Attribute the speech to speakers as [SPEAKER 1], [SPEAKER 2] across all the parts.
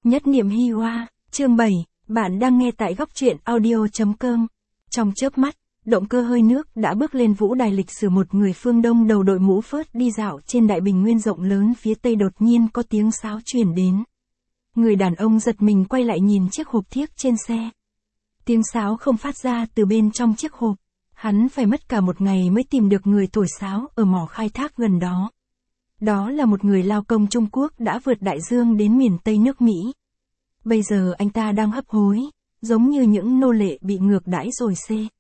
[SPEAKER 1] Nhất niệm Hi Hoa, chương 7, bạn đang nghe tại góc truyện audio.com. Trong chớp mắt, động cơ hơi nước đã bước lên vũ đài lịch sử. Một người phương Đông đầu đội mũ phớt đi dạo trên đại bình nguyên rộng lớn phía Tây, đột nhiên có tiếng sáo truyền đến. Người đàn ông giật mình quay lại nhìn chiếc hộp thiếc trên xe. Tiếng sáo không phát ra từ bên trong chiếc hộp. Hắn phải mất cả một ngày mới tìm được người thổi sáo ở mỏ khai thác gần đó. Đó là một người lao công Trung Quốc đã vượt đại dương đến miền Tây nước Mỹ. Bây giờ anh ta đang hấp hối, giống như những nô lệ bị ngược đãi rồi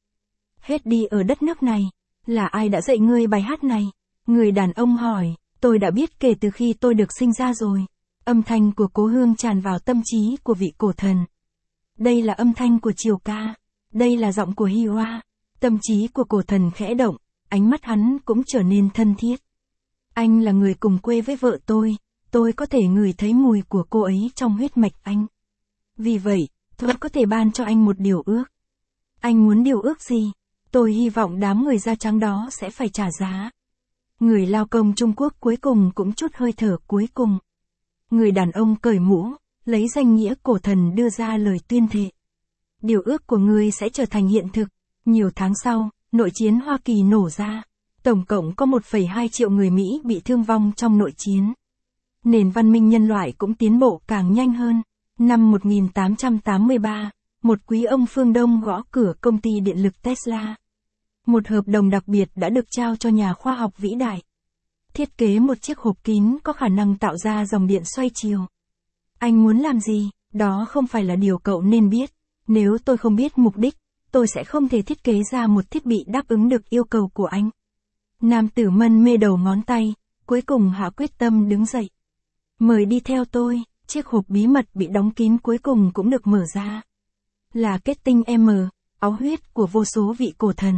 [SPEAKER 1] hết đi ở đất nước này. Là ai đã dạy ngươi bài hát này? Người đàn ông hỏi. Tôi đã biết kể từ khi tôi được sinh ra rồi. Âm thanh của cố hương tràn vào tâm trí của vị cổ thần. Đây là âm thanh của triều ca. Đây là giọng của Hi Hoa. Tâm trí của cổ thần khẽ động, ánh mắt hắn cũng trở nên thân thiết. Anh là người cùng quê với vợ tôi có thể ngửi thấy mùi của cô ấy trong huyết mạch anh. Vì vậy, tôi có thể ban cho anh một điều ước. Anh muốn điều ước gì? Tôi hy vọng đám người da trắng đó sẽ phải trả giá. Người lao công Trung Quốc cuối cùng cũng chút hơi thở cuối cùng. Người đàn ông cởi mũ, lấy danh nghĩa cổ thần đưa ra lời tuyên thệ. Điều ước của ngươi sẽ trở thành hiện thực. Nhiều tháng sau, nội chiến Hoa Kỳ nổ ra. Tổng cộng có 1,2 triệu người Mỹ bị thương vong trong nội chiến. Nền văn minh nhân loại cũng tiến bộ càng nhanh hơn. Năm 1883, một quý ông phương Đông gõ cửa công ty điện lực Tesla. Một hợp đồng đặc biệt đã được trao cho nhà khoa học vĩ đại. Thiết kế một chiếc hộp kín có khả năng tạo ra dòng điện xoay chiều. Anh muốn làm gì? Đó không phải là điều cậu nên biết. Nếu tôi không biết mục đích, tôi sẽ không thể thiết kế ra một thiết bị đáp ứng được yêu cầu của anh. Nam tử mân mê đầu ngón tay, cuối cùng hạ quyết tâm đứng dậy. Mời đi theo tôi. Chiếc hộp bí mật bị đóng kín cuối cùng cũng được mở ra. Là kết tinh M, áo huyết của vô số vị cổ thần.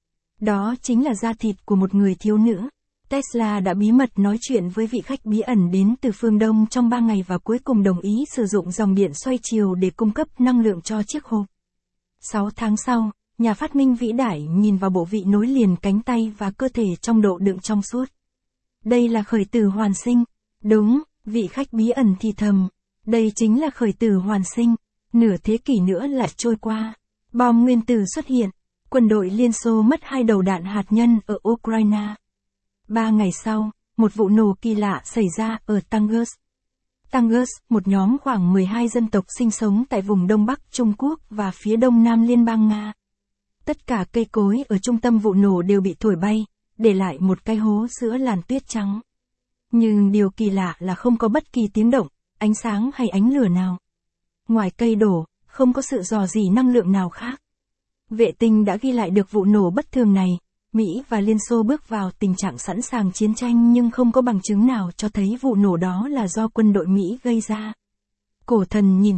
[SPEAKER 1] Đó chính là da thịt của một người thiếu nữ. Tesla đã bí mật nói chuyện với vị khách bí ẩn đến từ phương Đông trong 3 ngày và cuối cùng đồng ý sử dụng dòng điện xoay chiều để cung cấp năng lượng cho chiếc hộp. 6 tháng sau, nhà phát minh vĩ đại nhìn vào bộ vị nối liền cánh tay và cơ thể trong độ đựng trong suốt. Đây là khởi tử hoàn sinh. Đúng, vị khách bí ẩn thì thầm. Đây chính là khởi tử hoàn sinh. Nửa thế kỷ nữa lại trôi qua. Bom nguyên tử xuất hiện. Quân đội Liên Xô mất 2 đầu đạn hạt nhân ở Ukraine. 3 ngày sau, một vụ nổ kỳ lạ xảy ra ở Tangus. Tangus, một nhóm khoảng 12 dân tộc sinh sống tại vùng Đông Bắc Trung Quốc và phía Đông Nam Liên bang Nga. Tất cả cây cối ở trung tâm vụ nổ đều bị thổi bay, để lại một cái hố giữa làn tuyết trắng. Nhưng điều kỳ lạ là không có bất kỳ tiếng động, ánh sáng hay ánh lửa nào. Ngoài cây đổ, không có sự rò rỉ năng lượng nào khác. Vệ tinh đã ghi lại được vụ nổ bất thường này. Mỹ và Liên Xô bước vào tình trạng sẵn sàng chiến tranh nhưng không có bằng chứng nào cho thấy vụ nổ đó là do quân đội Mỹ gây ra. Cổ thần nhìn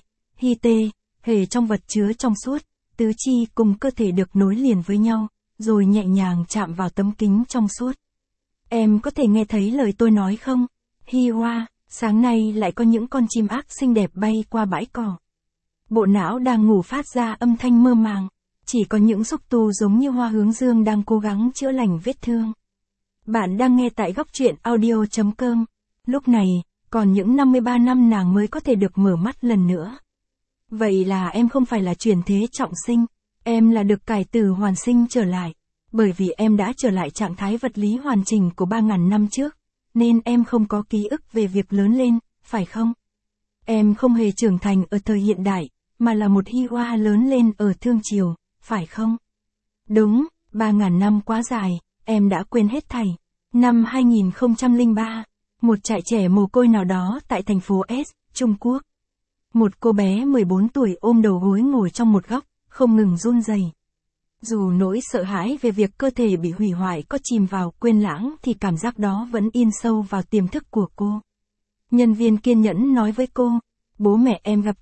[SPEAKER 1] hề trong vật chứa trong suốt, tứ chi cùng cơ thể được nối liền với nhau, rồi nhẹ nhàng chạm vào tấm kính trong suốt. Em có thể nghe thấy lời tôi nói không? Hi Hoa, sáng nay lại có những con chim ác xinh đẹp bay qua bãi cỏ. Bộ não đang ngủ phát ra âm thanh mơ màng. Chỉ có những xúc tu giống như hoa hướng dương đang cố gắng chữa lành vết thương. Bạn đang nghe tại góc truyện audio.com. Lúc này, còn những 53 năm nàng mới có thể được mở mắt lần nữa. Vậy là em không phải là chuyển thế trọng sinh. Em là được cải tử hoàn sinh trở lại. Bởi vì em đã trở lại trạng thái vật lý hoàn chỉnh của 3.000 năm trước. Nên em không có ký ức về việc lớn lên, phải không? Em không hề trưởng thành ở thời hiện đại, mà là một Hi Hoa lớn lên ở Thương Triều. Phải không? Đúng, 3.000 năm quá dài, em đã quên hết thảy. Năm 2003, một trại trẻ mồ côi nào đó tại thành phố S, Trung Quốc. Một cô bé 14 tuổi ôm đầu gối ngồi trong một góc, không ngừng run rẩy. Dù nỗi sợ hãi về việc cơ thể bị hủy hoại có chìm vào quên lãng thì cảm giác đó vẫn in sâu vào tiềm thức của cô. Nhân viên kiên nhẫn nói với cô, bố mẹ em gặp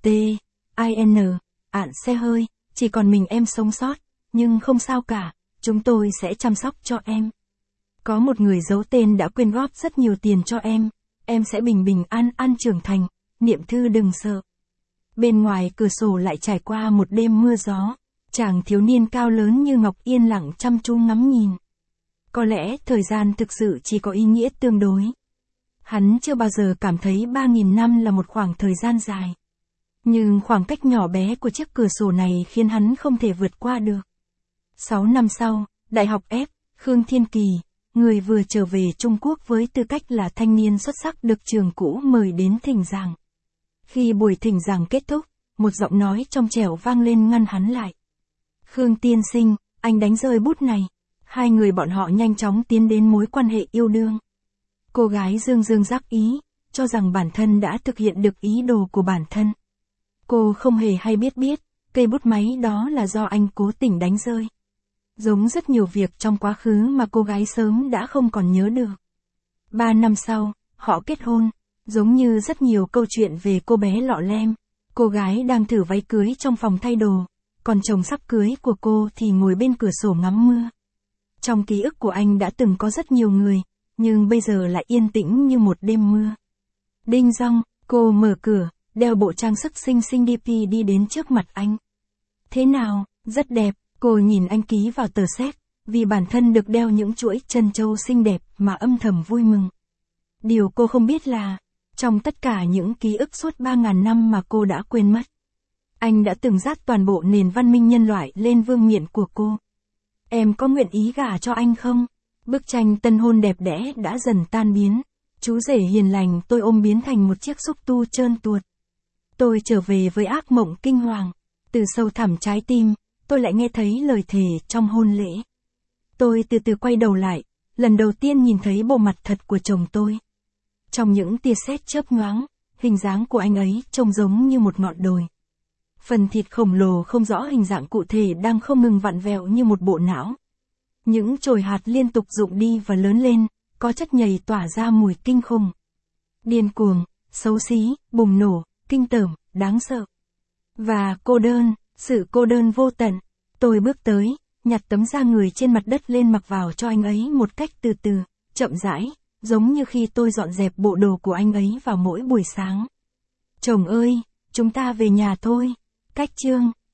[SPEAKER 1] ạn xe hơi. Chỉ còn mình em sống sót, nhưng không sao cả, chúng tôi sẽ chăm sóc cho em. Có một người giấu tên đã quyên góp rất nhiều tiền cho em sẽ bình an trưởng thành, niệm thư đừng sợ. Bên ngoài cửa sổ lại trải qua một đêm mưa gió, chàng thiếu niên cao lớn như ngọc yên lặng chăm chú ngắm nhìn. Có lẽ thời gian thực sự chỉ có ý nghĩa tương đối. Hắn chưa bao giờ cảm thấy 3.000 năm là một khoảng thời gian dài. Nhưng khoảng cách nhỏ bé của chiếc cửa sổ này khiến hắn không thể vượt qua được. 6 năm sau, Đại học F, Khương Thiên Kỳ, người vừa trở về Trung Quốc với tư cách là thanh niên xuất sắc được trường cũ mời đến thỉnh giảng. Khi buổi thỉnh giảng kết thúc, một giọng nói trong trẻo vang lên ngăn hắn lại. Khương tiên sinh, anh đánh rơi bút này. Hai người bọn họ nhanh chóng tiến đến mối quan hệ yêu đương. Cô gái dương dương đắc ý, cho rằng bản thân đã thực hiện được ý đồ của bản thân. Cô không hề hay biết cây bút máy đó là do anh cố tình đánh rơi. Giống rất nhiều việc trong quá khứ mà cô gái sớm đã không còn nhớ được. 3 năm sau, họ kết hôn, giống như rất nhiều câu chuyện về cô bé lọ lem. Cô gái đang thử váy cưới trong phòng thay đồ, còn chồng sắp cưới của cô thì ngồi bên cửa sổ ngắm mưa. Trong ký ức của anh đã từng có rất nhiều người, nhưng bây giờ lại yên tĩnh như một đêm mưa. Đinh dong, cô mở cửa, đeo bộ trang sức xinh xinh đi đến trước mặt anh. Thế nào, rất đẹp, cô nhìn anh ký vào tờ séc, vì bản thân được đeo những chuỗi trân châu xinh đẹp mà âm thầm vui mừng. Điều cô không biết là, trong tất cả những ký ức suốt 3.000 năm mà cô đã quên mất, anh đã từng dát toàn bộ nền văn minh nhân loại lên vương miện của cô. Em có nguyện ý gả cho anh không? Bức tranh tân hôn đẹp đẽ đã dần tan biến. Chú rể hiền lành tôi ôm biến thành một chiếc xúc tu trơn tuột. Tôi trở về với ác mộng kinh hoàng. Từ sâu thẳm trái tim, tôi lại nghe thấy lời thề trong hôn lễ. Tôi từ từ quay đầu lại, lần đầu tiên nhìn thấy bộ mặt thật của chồng tôi. Trong những tia sét chớp nhoáng, hình dáng của anh ấy trông giống như một ngọn đồi. Phần thịt khổng lồ không rõ hình dạng cụ thể đang không ngừng vặn vẹo như một bộ não. Những chồi hạt liên tục rụng đi và lớn lên, có chất nhầy tỏa ra mùi kinh khủng. Điên cuồng, xấu xí, bùng nổ, kinh tởm, đáng sợ. Và cô đơn, sự cô đơn vô tận. Tôi bước tới, nhặt tấm da người trên mặt đất lên mặc vào cho anh ấy một cách từ từ, chậm rãi, giống như khi tôi dọn dẹp bộ đồ của anh ấy vào mỗi buổi sáng. Chồng ơi, chúng ta về nhà thôi. Cách chương